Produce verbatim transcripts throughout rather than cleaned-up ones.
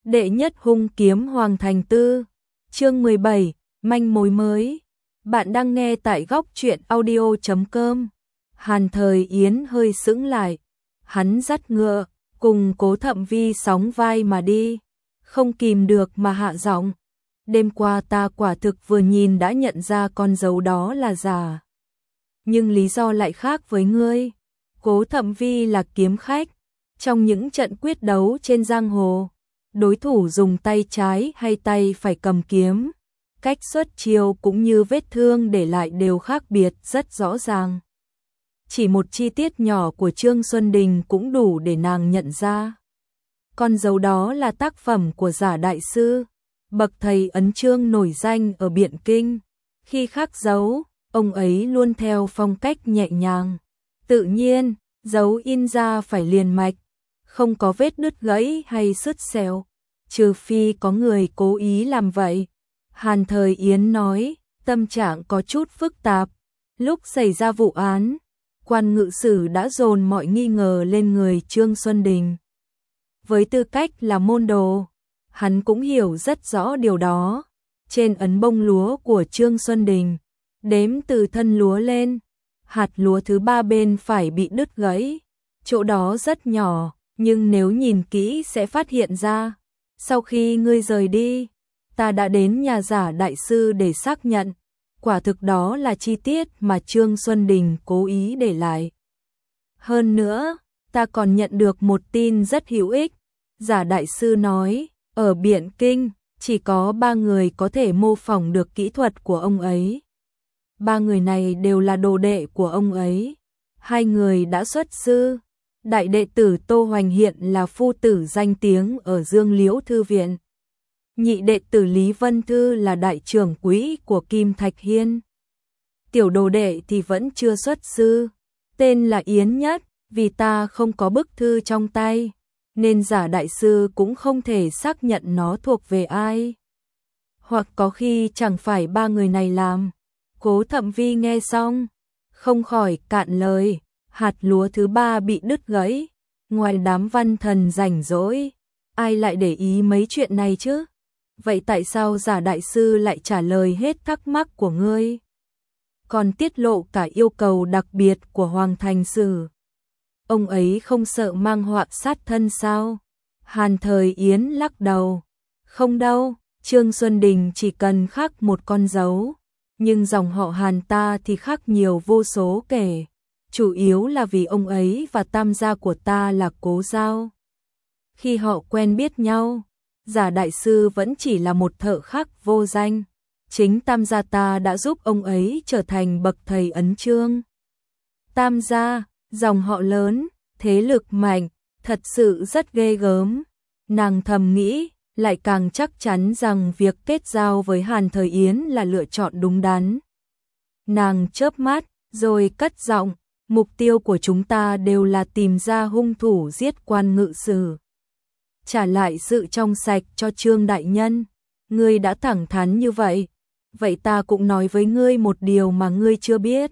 Đệ nhất hung kiếm Hoàng Thành Tư, chương mười bảy, manh mối mới. Bạn đang nghe tại góc truyện audio chấm com. Hàn Thời Yến hơi sững lại, hắn dắt ngựa, cùng Cố Thậm Vi sóng vai mà đi, không kìm được mà hạ giọng. Đêm qua ta quả thực vừa nhìn đã nhận ra con dấu đó là giả. Nhưng lý do lại khác với ngươi. Cố Thậm Vi là kiếm khách, trong những trận quyết đấu trên giang hồ, đối thủ dùng tay trái hay tay phải cầm kiếm, cách xuất chiêu cũng như vết thương để lại đều khác biệt rất rõ ràng. Chỉ một chi tiết nhỏ của Trương Xuân Đình cũng đủ để nàng nhận ra. Con dấu đó là tác phẩm của Giả đại sư, bậc thầy ấn chương nổi danh ở Biện Kinh. Khi khắc dấu, ông ấy luôn theo phong cách nhẹ nhàng, tự nhiên, dấu in ra phải liền mạch, không có vết đứt gãy hay sứt xẻo, trừ phi có người cố ý làm vậy. Hàn Thời Yến nói, tâm trạng có chút phức tạp. Lúc xảy ra vụ án, quan ngự sử đã dồn mọi nghi ngờ lên người Trương Xuân Đình. Với tư cách là môn đồ, hắn cũng hiểu rất rõ điều đó. Trên ấn bông lúa của Trương Xuân Đình, đếm từ thân lúa lên, hạt lúa thứ ba bên phải bị đứt gãy. Chỗ đó rất nhỏ, nhưng nếu nhìn kỹ sẽ phát hiện ra. Sau khi ngươi rời đi, ta đã đến nhà Giả đại sư để xác nhận, quả thực đó là chi tiết mà Trương Xuân Đình cố ý để lại. Hơn nữa, ta còn nhận được một tin rất hữu ích. Giả đại sư nói, ở Biện Kinh, chỉ có ba người có thể mô phỏng được kỹ thuật của ông ấy. Ba người này đều là đồ đệ của ông ấy. Hai người đã xuất sư. Đại đệ tử Tô Hoành hiện là phu tử danh tiếng ở Dương Liễu Thư Viện. Nhị đệ tử Lý Vân Thư là đại trưởng quỹ của Kim Thạch Hiên. Tiểu đồ đệ thì vẫn chưa xuất sư, tên là Yến Nhất. Vì ta không có bức thư trong tay, nên Giả đại sư cũng không thể xác nhận nó thuộc về ai. Hoặc có khi chẳng phải ba người này làm. Cố Thậm Vi nghe xong, không khỏi cạn lời. Hạt lúa thứ ba bị đứt gãy, ngoài đám văn thần rảnh rỗi, ai lại để ý mấy chuyện này chứ? Vậy tại sao Giả đại sư lại trả lời hết thắc mắc của ngươi? Còn tiết lộ cả yêu cầu đặc biệt của Hoàng Thành Sử. Ông ấy không sợ mang họa sát thân sao? Hàn Thời Yến lắc đầu. Không đâu, Trương Xuân Đình chỉ cần khắc một con dấu, nhưng dòng họ Hàn ta thì khắc nhiều vô số kể. Chủ yếu là vì ông ấy và tam gia của ta là cố giao. Khi họ quen biết nhau, Giả đại sư vẫn chỉ là một thợ khắc vô danh. Chính tam gia ta đã giúp ông ấy trở thành bậc thầy ấn chương. Tam gia, dòng họ lớn, thế lực mạnh, thật sự rất ghê gớm. Nàng thầm nghĩ, lại càng chắc chắn rằng việc kết giao với Hàn Thời Yến là lựa chọn đúng đắn. Nàng chớp mắt, rồi cất giọng. Mục tiêu của chúng ta đều là tìm ra hung thủ giết quan ngự sử, trả lại sự trong sạch cho Trương đại nhân. Ngươi đã thẳng thắn như vậy, vậy ta cũng nói với ngươi một điều mà ngươi chưa biết.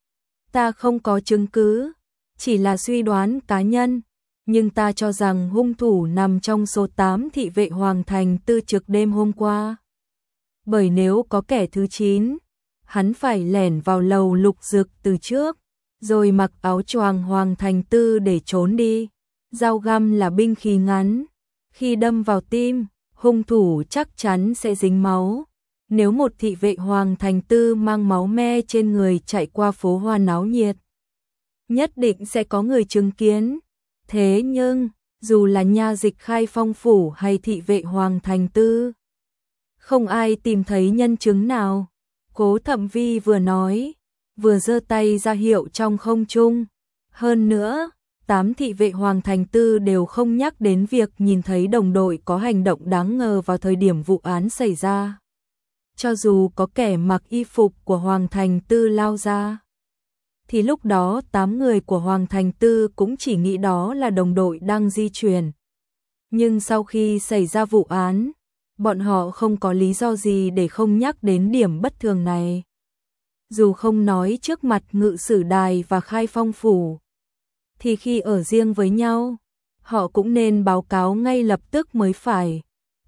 Ta không có chứng cứ, chỉ là suy đoán cá nhân, nhưng ta cho rằng hung thủ nằm trong số tám thị vệ Hoàng Thành Tư trực đêm hôm qua. Bởi nếu có kẻ thứ chín, hắn phải lẻn vào lầu Lục Dực từ trước, rồi mặc áo choàng Hoàng Thành Tư để trốn đi. Dao găm là binh khí ngắn, khi đâm vào tim, hung thủ chắc chắn sẽ dính máu. Nếu một thị vệ Hoàng Thành Tư mang máu me trên người chạy qua phố hoa náo nhiệt, nhất định sẽ có người chứng kiến. Thế nhưng, dù là nha dịch Khai Phong phủ hay thị vệ Hoàng Thành Tư, không ai tìm thấy nhân chứng nào. Cố Thậm Vi vừa nói, vừa giơ tay ra hiệu trong không trung. Hơn nữa, tám thị vệ Hoàng Thành Tư đều không nhắc đến việc nhìn thấy đồng đội có hành động đáng ngờ vào thời điểm vụ án xảy ra. Cho dù có kẻ mặc y phục của Hoàng Thành Tư lao ra, thì lúc đó tám người của Hoàng Thành Tư cũng chỉ nghĩ đó là đồng đội đang di chuyển. Nhưng sau khi xảy ra vụ án, bọn họ không có lý do gì để không nhắc đến điểm bất thường này. Dù không nói trước mặt Ngự Sử Đài và Khai Phong phủ, thì khi ở riêng với nhau, họ cũng nên báo cáo ngay lập tức mới phải.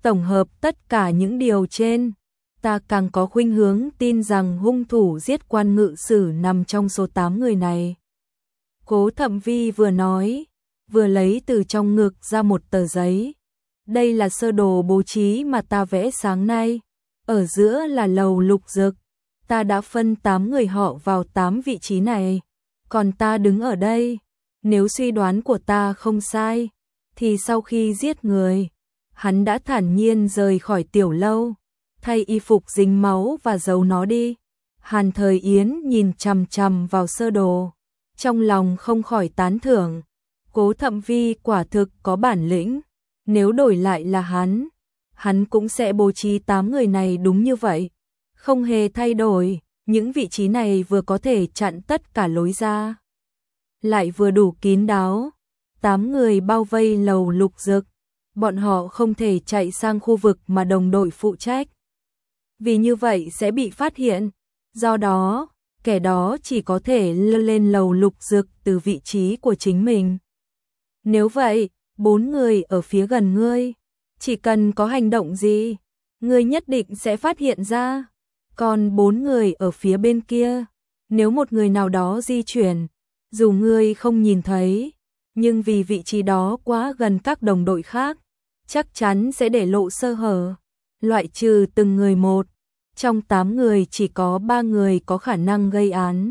Tổng hợp tất cả những điều trên, ta càng có khuynh hướng tin rằng hung thủ giết Quan Ngự Sử nằm trong số tám người này. Cố Thậm Vi vừa nói, vừa lấy từ trong ngực ra một tờ giấy. Đây là sơ đồ bố trí mà ta vẽ sáng nay. Ở giữa là lầu Lục Dực. Ta đã phân tám người họ vào tám vị trí này. Còn ta đứng ở đây. Nếu suy đoán của ta không sai, thì sau khi giết người, hắn đã thản nhiên rời khỏi tiểu lâu, thay y phục dính máu và giấu nó đi. Hàn Thời Yến nhìn chằm chằm vào sơ đồ, trong lòng không khỏi tán thưởng. Cố Thậm Vi quả thực có bản lĩnh, nếu đổi lại là hắn, hắn cũng sẽ bố trí tám người này đúng như vậy, không hề thay đổi. Những vị trí này vừa có thể chặn tất cả lối ra, lại vừa đủ kín đáo. Tám người bao vây lầu Lục Dực, bọn họ không thể chạy sang khu vực mà đồng đội phụ trách, vì như vậy sẽ bị phát hiện. Do đó, kẻ đó chỉ có thể leo lên lầu Lục Dực từ vị trí của chính mình. Nếu vậy, bốn người ở phía gần ngươi, chỉ cần có hành động gì, ngươi nhất định sẽ phát hiện ra. Còn bốn người ở phía bên kia, nếu một người nào đó di chuyển, dù ngươi không nhìn thấy, nhưng vì vị trí đó quá gần các đồng đội khác, chắc chắn sẽ để lộ sơ hở. Loại trừ từng người một, trong tám người chỉ có ba người có khả năng gây án.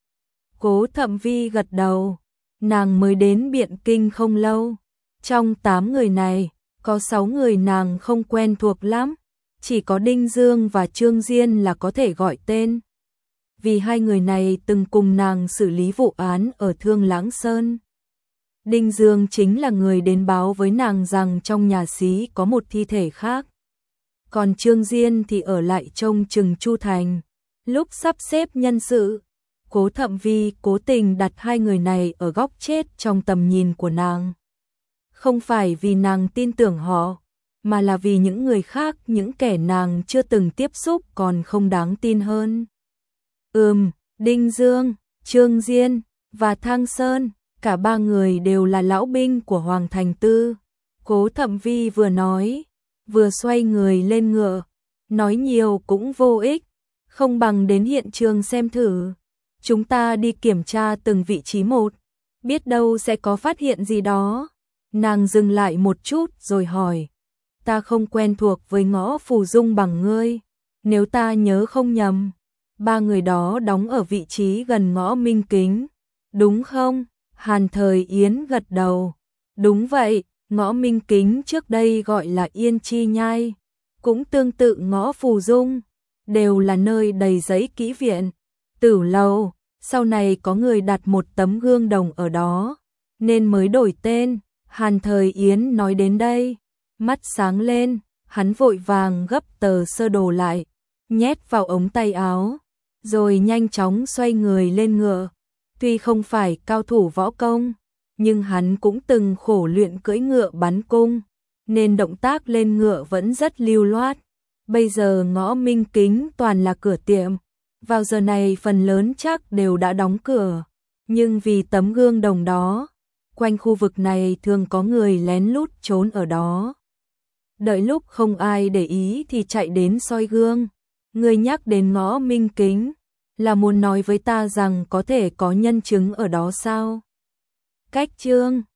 Cố Thậm Vi gật đầu, nàng mới đến Biện Kinh không lâu. Trong tám người này, có sáu người nàng không quen thuộc lắm, chỉ có Đinh Dương và Trương Diên là có thể gọi tên. Vì hai người này từng cùng nàng xử lý vụ án ở Thương Lãng Sơn. Đinh Dương chính là người đến báo với nàng rằng trong nhà xí có một thi thể khác. Còn Trương Diên thì ở lại trông chừng Chu Thành. Lúc sắp xếp nhân sự, Cố Thậm Vi cố tình đặt hai người này ở góc chết trong tầm nhìn của nàng. Không phải vì nàng tin tưởng họ, mà là vì những người khác, những kẻ nàng chưa từng tiếp xúc còn không đáng tin hơn. Ừm, Đinh Dương, Trương Diên và Thang Sơn, cả ba người đều là lão binh của Hoàng Thành Tư. Cố Thậm Vi vừa nói, vừa xoay người lên ngựa. Nói nhiều cũng vô ích, không bằng đến hiện trường xem thử. Chúng ta đi kiểm tra từng vị trí một, biết đâu sẽ có phát hiện gì đó. Nàng dừng lại một chút rồi hỏi, ta không quen thuộc với ngõ Phù Dung bằng ngươi. Nếu ta nhớ không nhầm, ba người đó đóng ở vị trí gần ngõ Minh Kính, đúng không? Hàn Thời Yến gật đầu. Đúng vậy, ngõ Minh Kính trước đây gọi là Yên Chi Nhai, cũng tương tự ngõ Phù Dung, đều là nơi đầy giấy kỹ viện, tử lầu. Sau này có người đặt một tấm gương đồng ở đó, nên mới đổi tên. Hàn Thời Yến nói đến đây, mắt sáng lên, hắn vội vàng gấp tờ sơ đồ lại, nhét vào ống tay áo, rồi nhanh chóng xoay người lên ngựa. Tuy không phải cao thủ võ công, nhưng hắn cũng từng khổ luyện cưỡi ngựa bắn cung, nên động tác lên ngựa vẫn rất lưu loát. Bây giờ ngõ Minh Kính toàn là cửa tiệm, vào giờ này phần lớn chắc đều đã đóng cửa, nhưng vì tấm gương đồng đó, quanh khu vực này thường có người lén lút trốn ở đó. Đợi lúc không ai để ý thì chạy đến soi gương. Người nhắc đến ngõ Minh Kính, là muốn nói với ta rằng có thể có nhân chứng ở đó sao? Cách chương